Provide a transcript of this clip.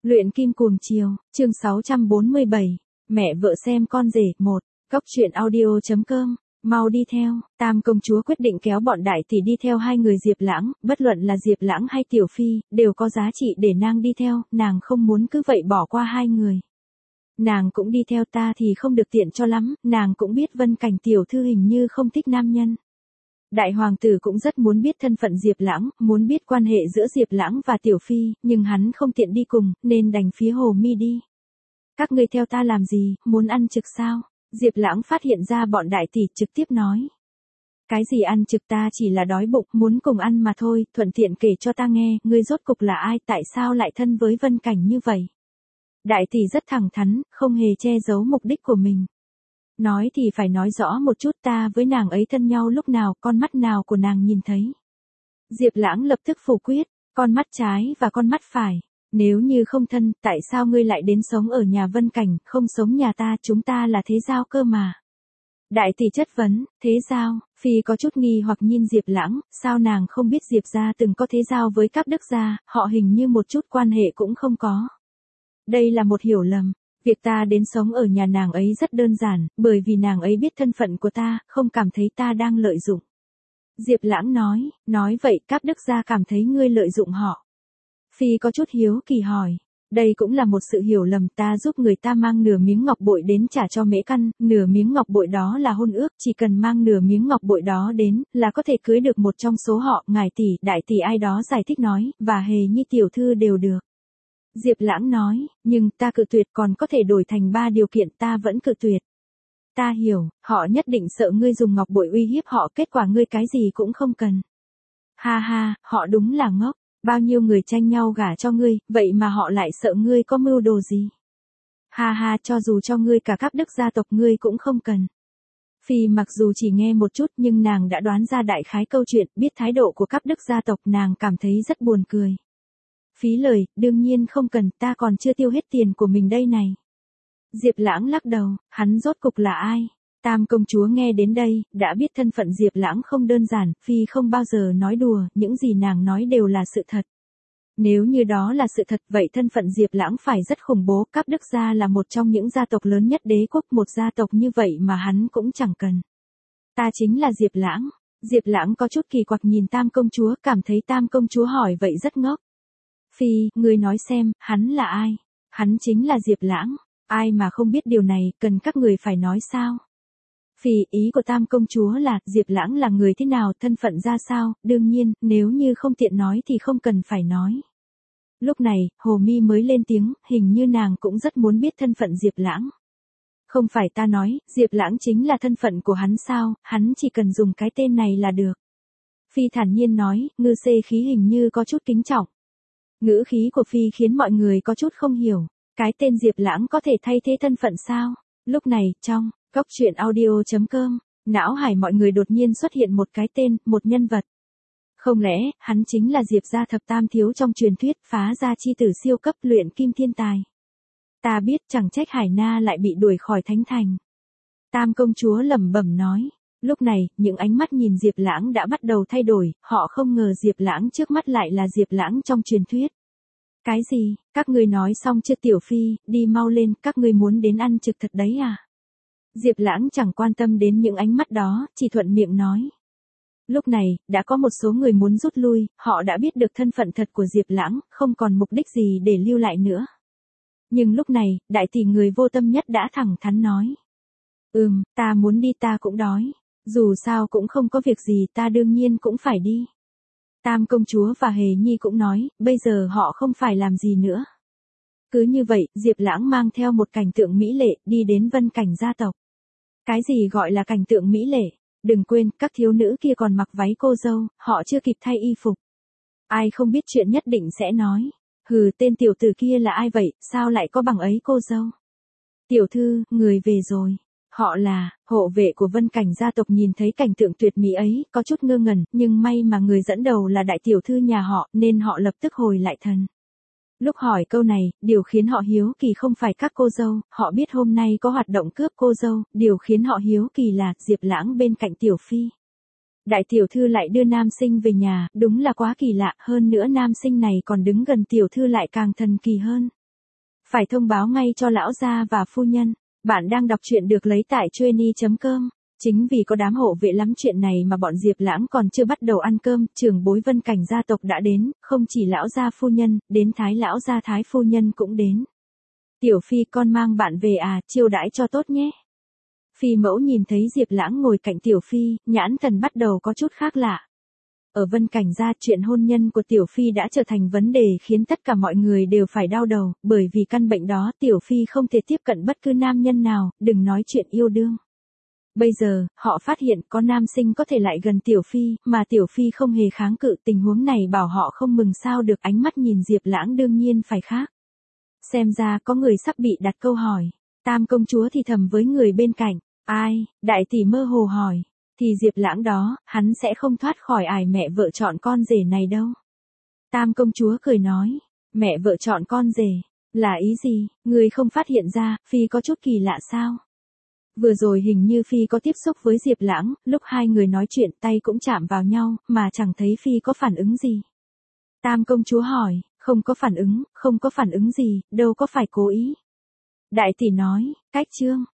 Luyện kim cuồng chiều, chương 647. Mẹ vợ xem con rể, 1. Cốc truyện audio.com. Mau đi theo. Tam công chúa quyết định kéo bọn đại tỷ đi theo hai người Diệp Lãng, bất luận là Diệp Lãng hay Tiểu Phi, đều có giá trị để nàng đi theo, nàng không muốn cứ vậy bỏ qua hai người. Nàng cũng đi theo ta thì không được tiện cho lắm, nàng cũng biết Vân Cảnh tiểu thư hình như không thích nam nhân. Đại hoàng tử cũng rất muốn biết thân phận Diệp Lãng, muốn biết quan hệ giữa Diệp Lãng và Tiểu Phi, nhưng hắn không tiện đi cùng, nên đành phía Hồ Mi đi. Các ngươi theo ta làm gì, muốn ăn trực sao? Diệp Lãng phát hiện ra bọn đại tỷ, trực tiếp nói. Cái gì ăn trực, ta chỉ là đói bụng, muốn cùng ăn mà thôi, thuận tiện kể cho ta nghe, ngươi rốt cục là ai, tại sao lại thân với Vân Cảnh như vậy? Đại tỷ rất thẳng thắn, không hề che giấu mục đích của mình. Nói thì phải nói rõ một chút, ta với nàng ấy thân nhau lúc nào, con mắt nào của nàng nhìn thấy. Diệp Lãng lập tức phủ quyết, con mắt trái và con mắt phải. Nếu như không thân, tại sao ngươi lại đến sống ở nhà Vân Cảnh, không sống nhà ta, chúng ta là thế giao cơ mà. Đại tỷ chất vấn, thế giao? Phi có chút nghi hoặc nhìn Diệp Lãng, sao nàng không biết Diệp gia từng có thế giao với các đức gia, họ hình như một chút quan hệ cũng không có. Đây là một hiểu lầm. Việc ta đến sống ở nhà nàng ấy rất đơn giản, bởi vì nàng ấy biết thân phận của ta, không cảm thấy ta đang lợi dụng. Diệp Lãng nói vậy các đức gia cảm thấy ngươi lợi dụng họ. Phi có chút hiếu kỳ hỏi, đây cũng là một sự hiểu lầm, ta giúp người ta mang nửa miếng ngọc bội đến trả cho Mễ Căn, nửa miếng ngọc bội đó là hôn ước, chỉ cần mang nửa miếng ngọc bội đó đến, là có thể cưới được một trong số họ, ngài tỷ, đại tỷ ai đó giải thích nói, và Hề Nhi tiểu thư đều được. Diệp Lãng nói, nhưng ta cự tuyệt, còn có thể đổi thành 3 điều kiện, ta vẫn cự tuyệt. Ta hiểu, họ nhất định sợ ngươi dùng ngọc bội uy hiếp họ, kết quả ngươi cái gì cũng không cần. Ha ha, họ đúng là ngốc, bao nhiêu người tranh nhau gả cho ngươi, vậy mà họ lại sợ ngươi có mưu đồ gì. Ha ha, cho dù cho ngươi cả các đức gia tộc ngươi cũng không cần. Phi mặc dù chỉ nghe một chút nhưng nàng đã đoán ra đại khái câu chuyện, biết thái độ của các đức gia tộc, nàng cảm thấy rất buồn cười. Phí lời, đương nhiên không cần, ta còn chưa tiêu hết tiền của mình đây này. Diệp Lãng lắc đầu, hắn rốt cục là ai? Tam công chúa nghe đến đây, đã biết thân phận Diệp Lãng không đơn giản, Phi không bao giờ nói đùa, những gì nàng nói đều là sự thật. Nếu như đó là sự thật, vậy thân phận Diệp Lãng phải rất khủng bố, các đức gia là một trong những gia tộc lớn nhất đế quốc, một gia tộc như vậy mà hắn cũng chẳng cần. Ta chính là Diệp Lãng. Diệp Lãng có chút kỳ quặc nhìn Tam công chúa, cảm thấy Tam công chúa hỏi vậy rất ngốc. Phi, ngươi nói xem, hắn là ai? Hắn chính là Diệp Lãng. Ai mà không biết điều này, cần các người phải nói sao? Phi, ý của Tam công chúa là, Diệp Lãng là người thế nào, thân phận ra sao, đương nhiên, nếu như không tiện nói thì không cần phải nói. Lúc này, Hồ Mi mới lên tiếng, hình như nàng cũng rất muốn biết thân phận Diệp Lãng. Không phải ta nói, Diệp Lãng chính là thân phận của hắn sao, hắn chỉ cần dùng cái tên này là được. Phi thản nhiên nói, ngư xê khí hình như có chút kính trọng. Ngữ khí của Phi khiến mọi người có chút không hiểu, cái tên Diệp Lãng có thể thay thế thân phận sao? Lúc này, trong Cốc truyện audio.com, não hải mọi người đột nhiên xuất hiện một cái tên, một nhân vật. Không lẽ, hắn chính là Diệp gia thập tam thiếu trong truyền thuyết, phá gia chi tử siêu cấp luyện kim thiên tài. Ta biết, chẳng trách Hải Na lại bị đuổi khỏi thánh thành. Tam công chúa lẩm bẩm nói. Lúc này, những ánh mắt nhìn Diệp Lãng đã bắt đầu thay đổi, họ không ngờ Diệp Lãng trước mắt lại là Diệp Lãng trong truyền thuyết. Cái gì, các ngươi nói xong chưa Tiểu Phi, đi mau lên, các ngươi muốn đến ăn trực thật đấy à? Diệp Lãng chẳng quan tâm đến những ánh mắt đó, chỉ thuận miệng nói. Lúc này, đã có một số người muốn rút lui, họ đã biết được thân phận thật của Diệp Lãng, không còn mục đích gì để lưu lại nữa. Nhưng lúc này, đại tỷ người vô tâm nhất đã thẳng thắn nói. Ta muốn đi, ta cũng đói. Dù sao cũng không có việc gì, ta đương nhiên cũng phải đi. Tam công chúa và Hề Nhi cũng nói, bây giờ họ không phải làm gì nữa. Cứ như vậy, Diệp Lãng mang theo một cảnh tượng mỹ lệ, đi đến Vân Cảnh gia tộc. Cái gì gọi là cảnh tượng mỹ lệ? Đừng quên, các thiếu nữ kia còn mặc váy cô dâu, họ chưa kịp thay y phục. Ai không biết chuyện nhất định sẽ nói. Hừ, tên tiểu tử kia là ai vậy, sao lại có bằng ấy cô dâu? Tiểu thư, người về rồi. Họ là, hộ vệ của Vân Cảnh gia tộc nhìn thấy cảnh tượng tuyệt mỹ ấy, có chút ngơ ngẩn, nhưng may mà người dẫn đầu là đại tiểu thư nhà họ, nên họ lập tức hồi lại thần. Lúc hỏi câu này, điều khiến họ hiếu kỳ không phải các cô dâu, họ biết hôm nay có hoạt động cướp cô dâu, điều khiến họ hiếu kỳ là, Diệp Lãng bên cạnh Tiểu Phi. Đại tiểu thư lại đưa nam sinh về nhà, đúng là quá kỳ lạ, hơn nữa nam sinh này còn đứng gần tiểu thư lại càng thần kỳ hơn. Phải thông báo ngay cho lão gia và phu nhân. Bạn đang đọc truyện được lấy tại trueni.com. Chính vì có đám hộ vệ lắm chuyện này mà bọn Diệp Lãng còn chưa bắt đầu ăn cơm, trưởng bối Vân Cảnh gia tộc đã đến, không chỉ lão gia phu nhân, đến Thái lão gia Thái phu nhân cũng đến. Tiểu Phi con mang bạn về à, chiêu đãi cho tốt nhé. Phi mẫu nhìn thấy Diệp Lãng ngồi cạnh Tiểu Phi, nhãn thần bắt đầu có chút khác lạ. Ở Vân Cảnh gia, chuyện hôn nhân của Tiểu Phi đã trở thành vấn đề khiến tất cả mọi người đều phải đau đầu, bởi vì căn bệnh đó Tiểu Phi không thể tiếp cận bất cứ nam nhân nào, đừng nói chuyện yêu đương. Bây giờ, họ phát hiện có nam sinh có thể lại gần Tiểu Phi, mà Tiểu Phi không hề kháng cự, tình huống này bảo họ không mừng sao được, ánh mắt nhìn Diệp Lãng đương nhiên phải khác. Xem ra có người sắp bị đặt câu hỏi. Tam công chúa thì thầm với người bên cạnh, ai, đại tỷ mơ hồ hỏi, thì Diệp Lãng đó, hắn sẽ không thoát khỏi ải mẹ vợ chọn con rể này đâu. Tam công chúa cười nói, mẹ vợ chọn con rể, là ý gì, người không phát hiện ra, Phi có chút kỳ lạ sao? Vừa rồi hình như Phi có tiếp xúc với Diệp Lãng, lúc hai người nói chuyện tay cũng chạm vào nhau, mà chẳng thấy Phi có phản ứng gì. Tam công chúa hỏi, không có phản ứng gì, đâu có phải cố ý. Đại tỷ nói, cách chương.